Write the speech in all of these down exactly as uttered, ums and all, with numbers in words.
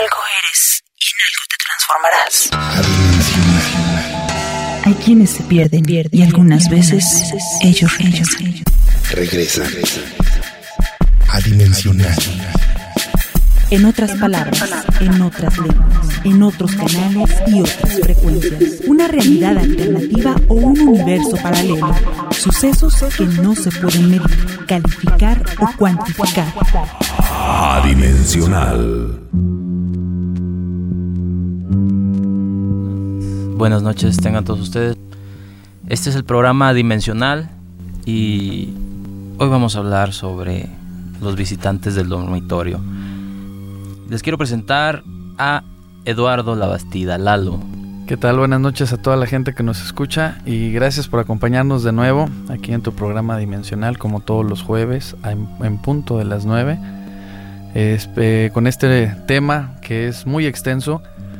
Algo eres y en algo te transformarás. Hay quienes se pierden y algunas veces ellos regresan. Regresa. Adimensional. En otras palabras, en otras lenguas, en otros canales y otras frecuencias. Una realidad alternativa o un universo paralelo. Sucesos que no se pueden medir, calificar o cuantificar. Adimensional. Buenas noches tengan todos ustedes. Este es el programa Dimensional y hoy vamos a hablar sobre los visitantes del dormitorio. Les quiero presentar a Eduardo Labastida, Lalo. ¿Qué tal? Buenas noches a toda la gente que nos escucha y gracias por acompañarnos de nuevo aquí en tu programa Dimensional, como todos los jueves en, en punto de las nueve, es, eh, con este tema que es muy extenso.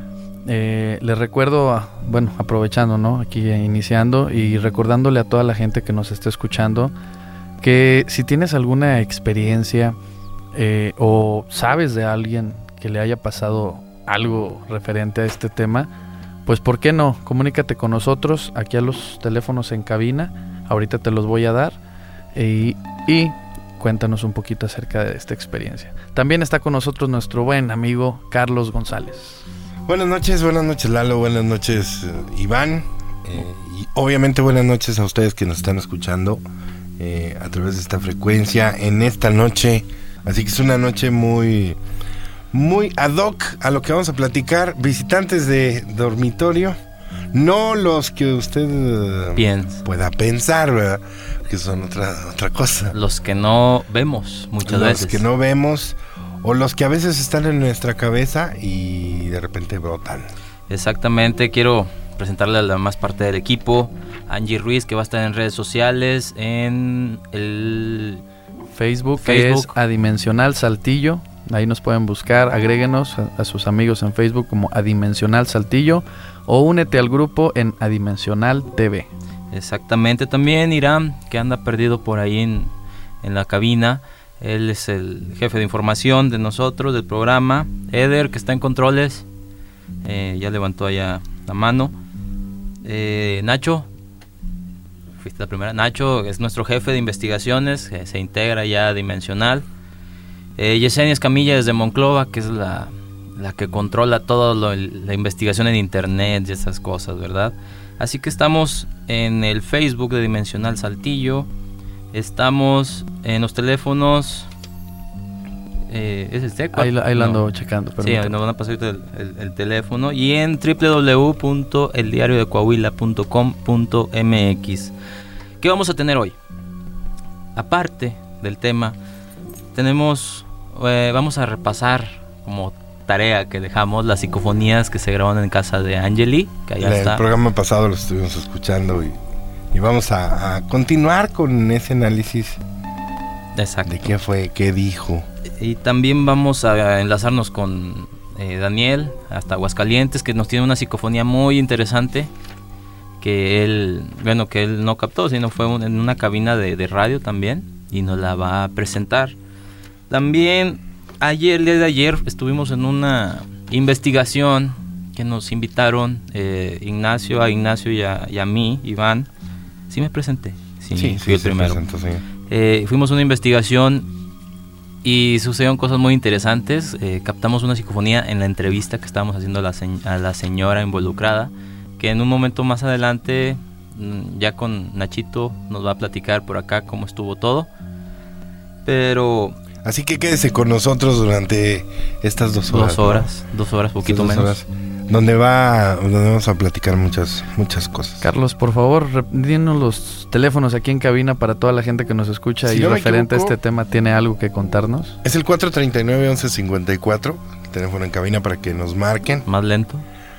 Eh, les recuerdo, bueno, aprovechando, ¿no? Aquí iniciando y recordándole a toda la gente que nos esté escuchando que si tienes alguna experiencia eh, o sabes de alguien que le haya pasado algo referente a este tema, pues ¿por qué no? Comunícate con nosotros aquí a los teléfonos en cabina, ahorita te los voy a dar y, y cuéntanos un poquito acerca de esta experiencia. También está con nosotros nuestro buen amigo Carlos González. Buenas noches, buenas noches Lalo, buenas noches uh, Iván, eh, y obviamente buenas noches a ustedes que nos están escuchando eh, a través de esta frecuencia en esta noche. Así que es una noche muy, muy ad hoc a lo que vamos a platicar. Visitantes de dormitorio, no los que usted uh, Piensa. pueda pensar, ¿verdad? Que son otra, otra cosa. Los que no vemos muchas los veces. Los que no vemos o los que a veces están en nuestra cabeza y de repente brotan. Exactamente, quiero presentarle a la más parte del equipo. Angie Ruiz, que va a estar en redes sociales, en el Facebook, Facebook. Que es Adimensional Saltillo. Ahí nos pueden buscar, agréguenos a, a sus amigos en Facebook como Adimensional Saltillo o únete al grupo en Adimensional T V. Exactamente, también Irán, que anda perdido por ahí en, en la cabina. Él es el jefe de información de nosotros, del programa. Eder, que está en controles, eh, ya levantó allá la mano. Eh, Nacho, fuiste la primera. Nacho es nuestro jefe de investigaciones, que se integra ya a Dimensional. Eh, Yesenia Escamilla desde Monclova, que es la, la que controla toda la investigación en internet y esas cosas, ¿verdad? Así que estamos en el Facebook de Dimensional Saltillo. Estamos en los teléfonos. Eh, ¿Es este? Ahí, ahí lo no. ando checando. Sí, nos van a pasar el, el, el teléfono. Y en doble u doble u doble u punto el diario de coahuila punto com punto m x. ¿Qué vamos a tener hoy? Aparte del tema, tenemos. Eh, vamos a repasar como tarea que dejamos las psicofonías que se graban en casa de Angeli. Que allá el, está. El programa pasado lo estuvimos escuchando y. Y vamos a, a continuar con ese análisis. Exacto. De qué fue, qué dijo. Y también vamos a enlazarnos con eh, Daniel, hasta Aguascalientes, que nos tiene una psicofonía muy interesante. Que él, bueno, que él no captó, sino fue un, en una cabina de, de radio también. Y nos la va a presentar. También, ayer, el día de ayer, estuvimos en una investigación que nos invitaron eh, Ignacio, a Ignacio y a, y a mí, Iván. ¿Sí me presenté? Sí, sí, fui sí, el primero. Presentó, sí. eh, fuimos a una investigación y sucedieron cosas muy interesantes. Eh, captamos una psicofonía en la entrevista que estábamos haciendo a la, se- a la señora involucrada, que en un momento más adelante, ya con Nachito, nos va a platicar por acá cómo estuvo todo. Pero... Así que quédese con nosotros durante estas dos horas. Dos horas, ¿no? dos horas, poquito dos menos. Horas, donde va, donde vamos a platicar muchas, muchas cosas. Carlos, por favor, dinos los teléfonos aquí en cabina para toda la gente que nos escucha si y no referente equivoco, a este tema, ¿tiene algo que contarnos? Es el cuatro treinta y nueve, once cincuenta y cuatro, teléfono en cabina para que nos marquen. Más lento.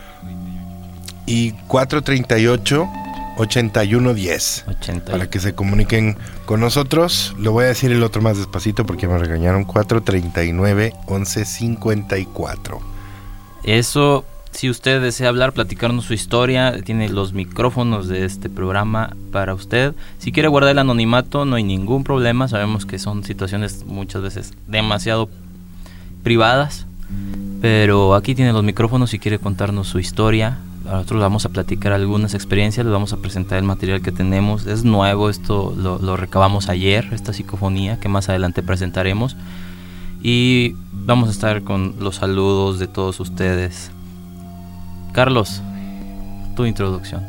Y cuatro treinta y ocho, ochenta y uno diez. ochenta. Para que se comuniquen con nosotros. Lo voy a decir el otro más despacito porque me regañaron. cuatro treinta y nueve, once cincuenta y cuatro. Eso, si usted desea hablar, platicarnos su historia, tiene los micrófonos de este programa para usted. Si quiere guardar el anonimato, no hay ningún problema. Sabemos que son situaciones muchas veces demasiado privadas, pero aquí tiene los micrófonos si quiere contarnos su historia. Nosotros vamos a platicar algunas experiencias, les vamos a presentar el material que tenemos. Es nuevo, esto lo, lo recabamos ayer, esta psicofonía que más adelante presentaremos. Y vamos a estar con los saludos de todos ustedes. Carlos, tu introducción.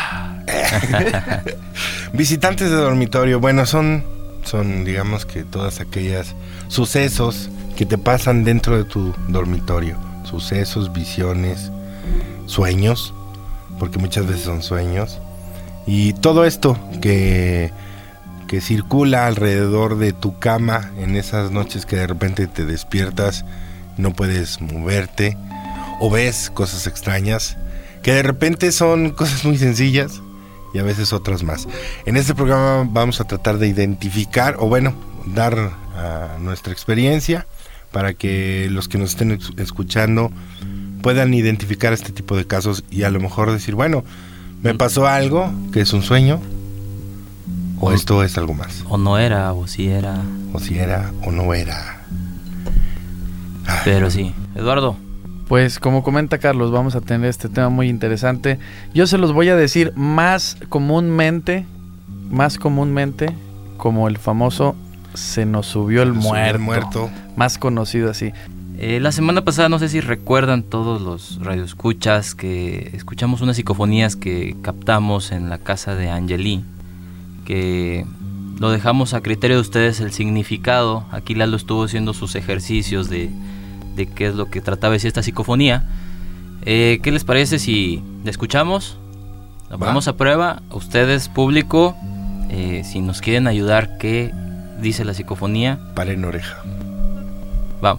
Visitantes de dormitorio, bueno, son, son digamos que todas aquellas sucesos que te pasan dentro de tu dormitorio. Sucesos, visiones, sueños, porque muchas veces son sueños, y todo esto que, que circula alrededor de tu cama en esas noches que de repente te despiertas, no puedes moverte, o ves cosas extrañas, que de repente son cosas muy sencillas, y a veces otras más. En este programa vamos a tratar de identificar, o bueno, dar a nuestra experiencia, para que los que nos estén escuchando puedan identificar este tipo de casos y a lo mejor decir, bueno, me pasó algo que es un sueño, o, o esto es algo más. O no era, o si era. O si era, o no era. Ay. Pero sí. Eduardo. Pues como comenta Carlos, vamos a tener este tema muy interesante. Yo se los voy a decir más comúnmente, más comúnmente, como el famoso se nos subió el, muerto, el muerto, más conocido así. Eh, la semana pasada, no sé si recuerdan todos los radioescuchas que escuchamos unas psicofonías que captamos en la casa de Angeli, que lo dejamos a criterio de ustedes el significado. Aquí Lalo estuvo haciendo sus ejercicios de, de qué es lo que trataba de decir esta psicofonía. Eh, ¿Qué les parece si la escuchamos? La ponemos a prueba. Ustedes, público, eh, si nos quieren ayudar, ¿qué dice la psicofonía? Paren oreja. Vamos.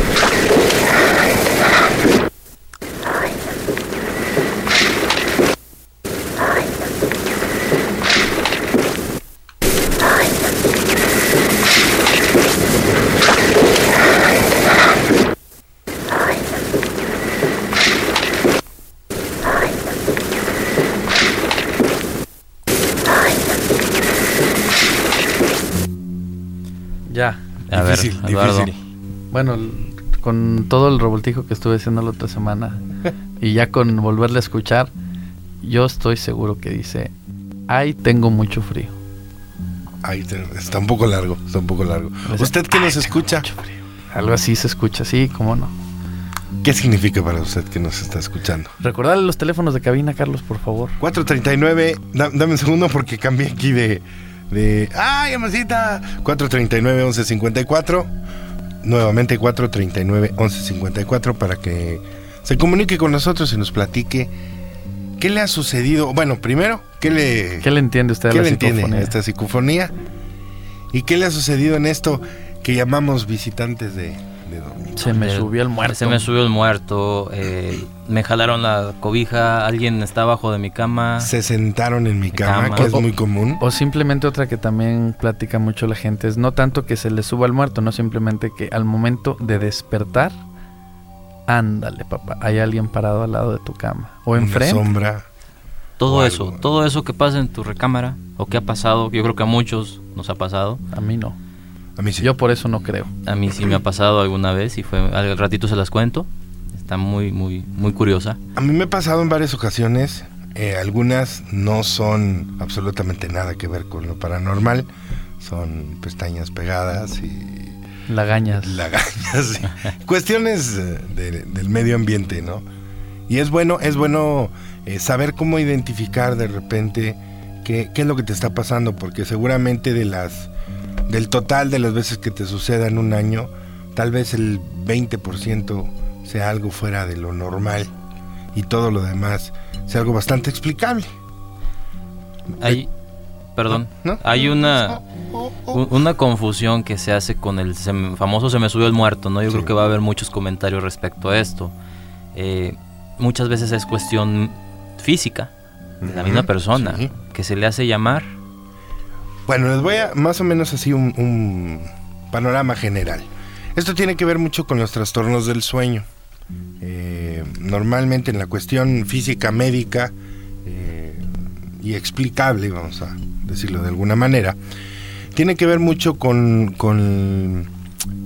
Ya. A difícil, ver, Eduardo. difícil. Bueno, con todo el revoltijo que estuve haciendo la otra semana y ya con volverle a escuchar, yo estoy seguro que dice, ay, tengo mucho frío. Ay, está un poco largo, está un poco largo. ¿Usted que nos escucha? Algo así se escucha, sí, cómo no. ¿Qué significa para usted que nos está escuchando? Recordarle los teléfonos de cabina, Carlos, por favor. cuatro treinta y nueve, da, dame un segundo porque cambié aquí de... de ¡ay, amacita! cuatro treinta y nueve, once cincuenta y cuatro. Nuevamente cuatro treinta y nueve, once cincuenta y cuatro para que se comunique con nosotros y nos platique qué le ha sucedido. Bueno, primero, ¿qué le, ¿Qué le entiende usted a ¿qué la le psicofonía? entiende a esta psicofonía? ¿Y qué le ha sucedido en esto que llamamos visitantes de, de dormir? Se me El- subió el muerto. Se me subió el muerto. eh, me jalaron la cobija. Alguien está abajo de mi cama. Se sentaron en mi cama, Cama. que es O- muy común. O simplemente otra que también platica mucho la gente es no tanto que se le suba el muerto, no simplemente que al momento de despertar, ándale, papá, hay alguien parado al lado de tu cama o Una enfrente. sombra. Todo o eso, algo. todo eso que pasa en tu recámara o que ha pasado, yo creo que a muchos nos ha pasado. A mí no. A mí sí. Yo por eso no creo. A mí sí me ha pasado alguna vez y fue al ratito se las cuento. Está muy muy muy curiosa. A mí me ha pasado en varias ocasiones. Eh, algunas no son absolutamente nada que ver con lo paranormal. Son pestañas pegadas y Lagañas. lagañas. y cuestiones eh, de- del medio ambiente, ¿no? Y es bueno, es bueno eh, saber cómo identificar de repente qué, qué es lo que te está pasando, porque seguramente de las del total de las veces que te suceda en un año, tal vez el veinte por ciento sea algo fuera de lo normal y todo lo demás sea algo bastante explicable. Hay perdón, ¿No? hay una u- una confusión que se hace con el se me- famoso se me subió el muerto, ¿no? Yo Sí. creo que va a haber muchos comentarios respecto a esto. Eh, muchas veces es cuestión física de la misma Ujú, persona sí. que se le hace llamar. Bueno, les voy a más o menos así un, un panorama general. Esto tiene que ver mucho con los trastornos del sueño. Eh, normalmente en la cuestión física médica eh, y explicable, vamos a decirlo de alguna manera, tiene que ver mucho con, con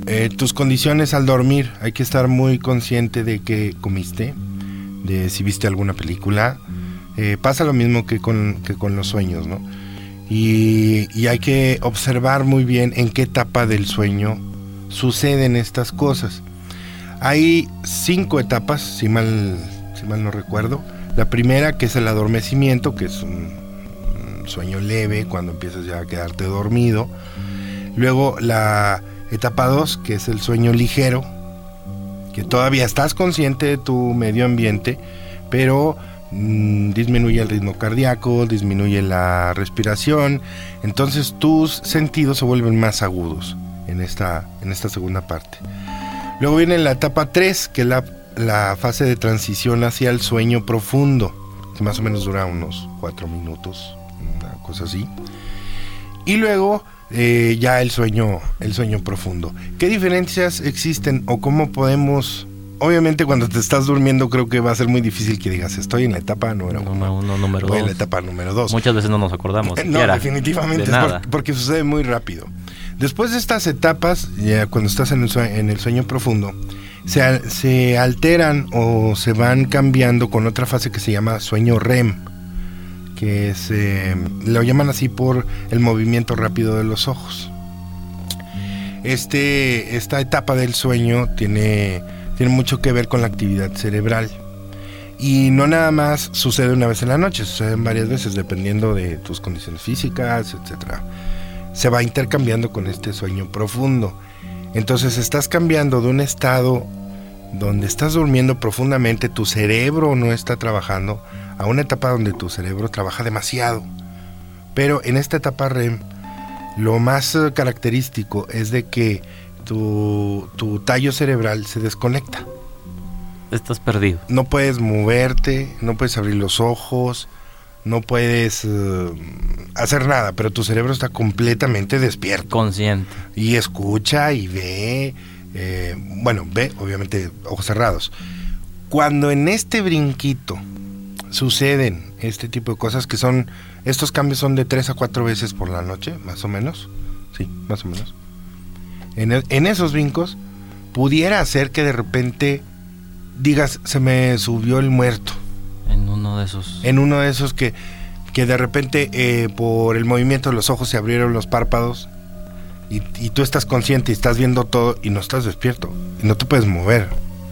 eh, tus condiciones al dormir. Hay que estar muy consciente de qué comiste, de si viste alguna película. Eh, pasa lo mismo que con, que con los sueños, ¿no? Y, y hay que observar muy bien en qué etapa del sueño suceden estas cosas. Hay cinco etapas, si mal, si mal no recuerdo. La primera, que es el adormecimiento, que es un, un sueño leve, cuando empiezas ya a quedarte dormido. Luego la etapa dos, que es el sueño ligero, que todavía estás consciente de tu medio ambiente, pero mmm, disminuye el ritmo cardíaco, disminuye la respiración, entonces tus sentidos se vuelven más agudos en esta, en esta segunda parte. Luego viene la etapa tres, que es la, la fase de transición hacia el sueño profundo, que más o menos dura unos cuatro minutos, una cosa así. Y luego eh, ya el sueño, el sueño profundo. ¿Qué diferencias existen o cómo podemos? Obviamente cuando te estás durmiendo creo que va a ser muy difícil que digas estoy en la etapa número uno, número uno número o en dos. la etapa número dos. Muchas veces no nos acordamos. No, definitivamente, de es por, porque sucede muy rápido. Después de estas etapas, ya cuando estás en el sueño, en el sueño profundo, se, se alteran o se van cambiando con otra fase que se llama sueño R E M, que es, eh, lo llaman así por el movimiento rápido de los ojos. Este, esta etapa del sueño tiene, tiene mucho que ver con la actividad cerebral. Y no nada más sucede una vez en la noche, suceden varias veces dependiendo de tus condiciones físicas, etcétera. Se va intercambiando con este sueño profundo. Entonces estás cambiando de un estado donde estás durmiendo profundamente, tu cerebro no está trabajando, a una etapa donde tu cerebro trabaja demasiado. Pero en esta etapa R E M, lo más uh, característico es de que tu, tu tallo cerebral se desconecta. Estás perdido. No puedes moverte, no puedes abrir los ojos, no puedes uh, hacer nada, pero tu cerebro está completamente despierto. Consciente. Y escucha y ve, eh, bueno, ve, obviamente, ojos cerrados. Cuando en este brinquito suceden este tipo de cosas, que son, estos cambios son de tres a cuatro veces por la noche, más o menos, sí, más o menos. En, el, en esos brincos, pudiera ser que de repente digas, se me subió el muerto. En uno de esos. En uno de esos que, que de repente eh, por el movimiento de los ojos se abrieron los párpados y, y tú estás consciente y estás viendo todo y no estás despierto y no te puedes mover.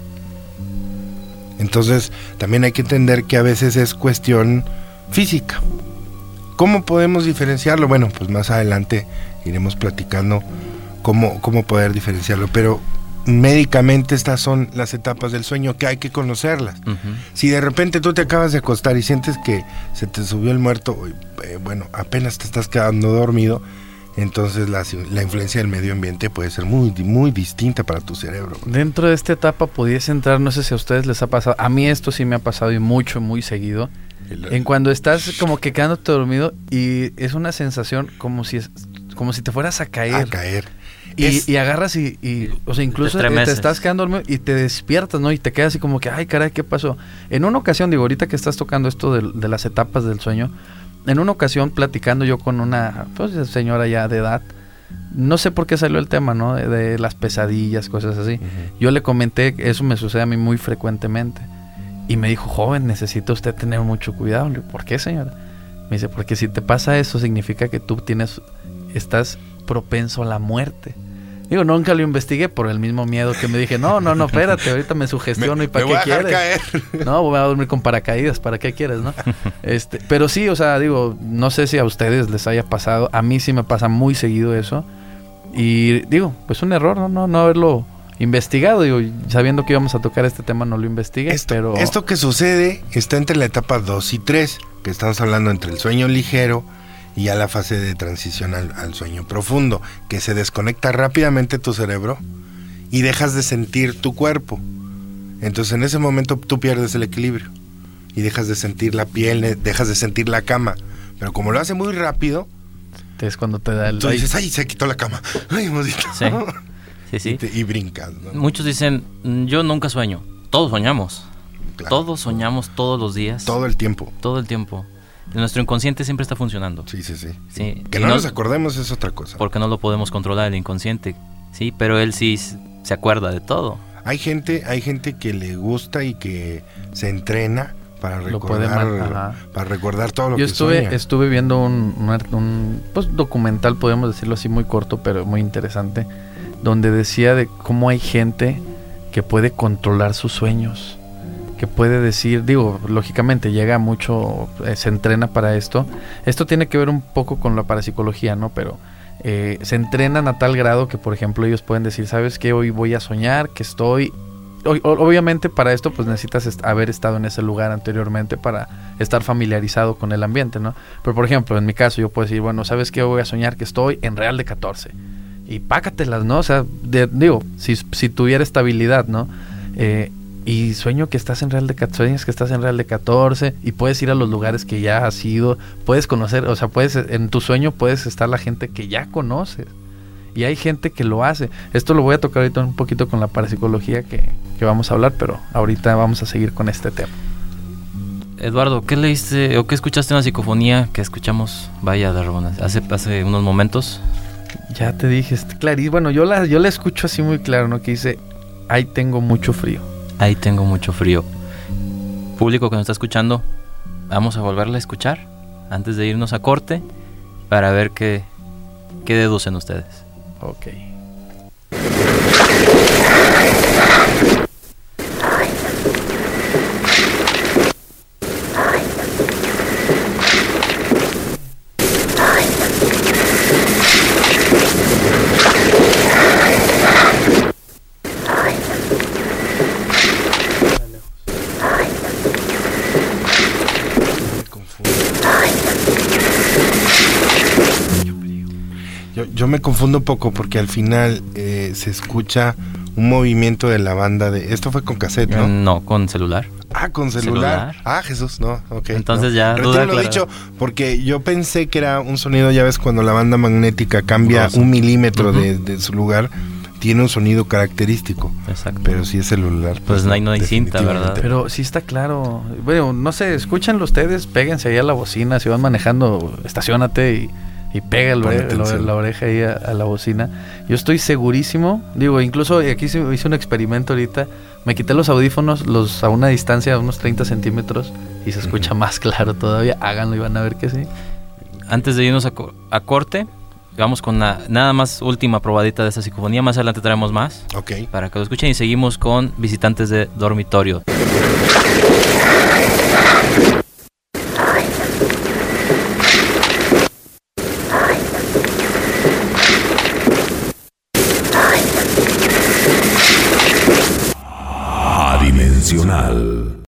Entonces también hay que entender que a veces es cuestión física. ¿Cómo podemos diferenciarlo? Bueno, pues más adelante iremos platicando cómo, cómo poder diferenciarlo, pero médicamente estas son las etapas del sueño que hay que conocerlas. Uh-huh. Si de repente tú te acabas de acostar y sientes que se te subió el muerto, eh, bueno, apenas te estás quedando dormido, entonces la, la influencia del medio ambiente puede ser muy, muy distinta para tu cerebro. Dentro de esta etapa pudiese entrar, no sé si a ustedes les ha pasado, a mí esto sí me ha pasado y mucho, muy seguido, el, en cuando estás como que quedándote dormido y es una sensación como si, es, como si te fueras a caer. A caer. Y, es, y agarras y, y, o sea, incluso te, te estás quedando dormido y te despiertas, ¿no? Y te quedas así como que, ay, caray, ¿qué pasó? En una ocasión, digo, ahorita que estás tocando esto de, de las etapas del sueño, en una ocasión platicando yo con una pues, señora ya de edad, no sé por qué salió el tema, ¿no? De, de las pesadillas, cosas así. Uh-huh. Yo le comenté que eso me sucede a mí muy frecuentemente. Y me dijo, joven, necesita usted tener mucho cuidado. Le digo, ¿por qué, señora? Me dice, porque si te pasa eso, significa que tú tienes, estás propenso a la muerte. Digo, nunca lo investigué por el mismo miedo que me dije, no, no, no, espérate, ahorita me sugestiono y ¿para qué quieres? Caer. No, voy a dormir con paracaídas, ¿para qué quieres, no? Este, pero sí, o sea, digo, no sé si a ustedes les haya pasado, a mí sí me pasa muy seguido eso. Y digo, pues un error, ¿no? No, no haberlo investigado, digo, sabiendo que íbamos a tocar este tema no lo investigué, esto, pero... Esto que sucede está entre la etapa dos y tres, que estamos hablando entre el sueño ligero y ya la fase de transición al, al sueño profundo, que se desconecta rápidamente tu cerebro y dejas de sentir tu cuerpo. Entonces en ese momento tú pierdes el equilibrio y dejas de sentir la piel, dejas de sentir la cama. Pero como lo hace muy rápido, es cuando te da el... Tú dices, ay, se quitó la cama. Ay, maldito. Sí, sí, sí. Y, te, y brincas, ¿no? Muchos dicen, yo nunca sueño. Todos soñamos. Claro. Todos soñamos todos los días. Todo el tiempo. Todo el tiempo. Nuestro inconsciente siempre está funcionando. Sí, sí, sí. sí. Que no, no nos acordemos es otra cosa. Porque no lo podemos controlar el inconsciente. Sí, pero él sí se acuerda de todo. Hay gente, hay gente que le gusta y que se entrena para recordar, man- para recordar todo lo Yo que estuve, sueña. estuve viendo un, un, un, pues, documental, podemos decirlo así, muy corto, pero muy interesante, donde decía de cómo hay gente que puede controlar sus sueños, que puede decir, digo, lógicamente llega mucho, eh, se entrena para esto. Esto tiene que ver un poco con la parapsicología, ¿no? Pero eh, se entrenan a tal grado que, por ejemplo, ellos pueden decir, ¿sabes qué? Hoy voy a soñar que estoy... Obviamente para esto pues necesitas est- haber estado en ese lugar anteriormente para estar familiarizado con el ambiente, ¿no? Pero por ejemplo, en mi caso yo puedo decir, bueno, ¿sabes qué? Voy a soñar que estoy en Real de catorce. Y pácatelas, ¿no? O sea, de, digo, si, si tuviera estabilidad, ¿no? Eh, y sueño que estás en Real de catorce, sueñas que estás en Real de catorce y puedes ir a los lugares que ya has ido, puedes conocer, o sea, puedes, en tu sueño puedes estar la gente que ya conoces. Y hay gente que lo hace. Esto lo voy a tocar ahorita un poquito con la parapsicología que, que vamos a hablar, pero ahorita vamos a seguir con este tema. Eduardo, ¿qué leíste o qué escuchaste en la psicofonía que escuchamos, vaya, de Rabona, hace, hace unos momentos? Ya te dije, claro, y bueno, yo la, yo la escucho así muy claro, ¿no? Que dice, ahí tengo mucho frío. Ahí tengo mucho frío. Público que nos está escuchando, vamos a volverla a escuchar antes de irnos a corte para ver qué, qué deducen ustedes. Ok. Yo, yo me confundo un poco porque al final eh, se escucha un movimiento de la banda de... Esto fue con cassette, ¿no? No, con celular. Ah, con celular. Celular. Ah, Jesús, no, ok. Entonces no. ya Retiro duda lo clara. dicho, porque yo pensé que era un sonido, ya ves, cuando la banda magnética cambia Rosa. un milímetro Uh-huh. de, de su lugar, tiene un sonido característico. Exacto. Pero si es celular, Pues no hay- no hay cinta, definitivamente. ¿verdad? Pero sí está claro. Bueno, no sé, escúchenlo ustedes, péguense ahí a la bocina, si van manejando, estaciónate y, y pega el Pon ore- la, atención. la oreja ahí a, a la bocina. Yo estoy segurísimo, digo, incluso aquí hice hice un experimento ahorita, me quité los audífonos los a una distancia, a unos treinta centímetros, y se escucha más claro todavía. Háganlo y van a ver que sí. Antes de irnos a, co- a corte, vamos con la nada más última probadita de esta psicofonía. Más adelante traemos más Ok. para que lo escuchen y seguimos con visitantes de dormitorio. Adimensional.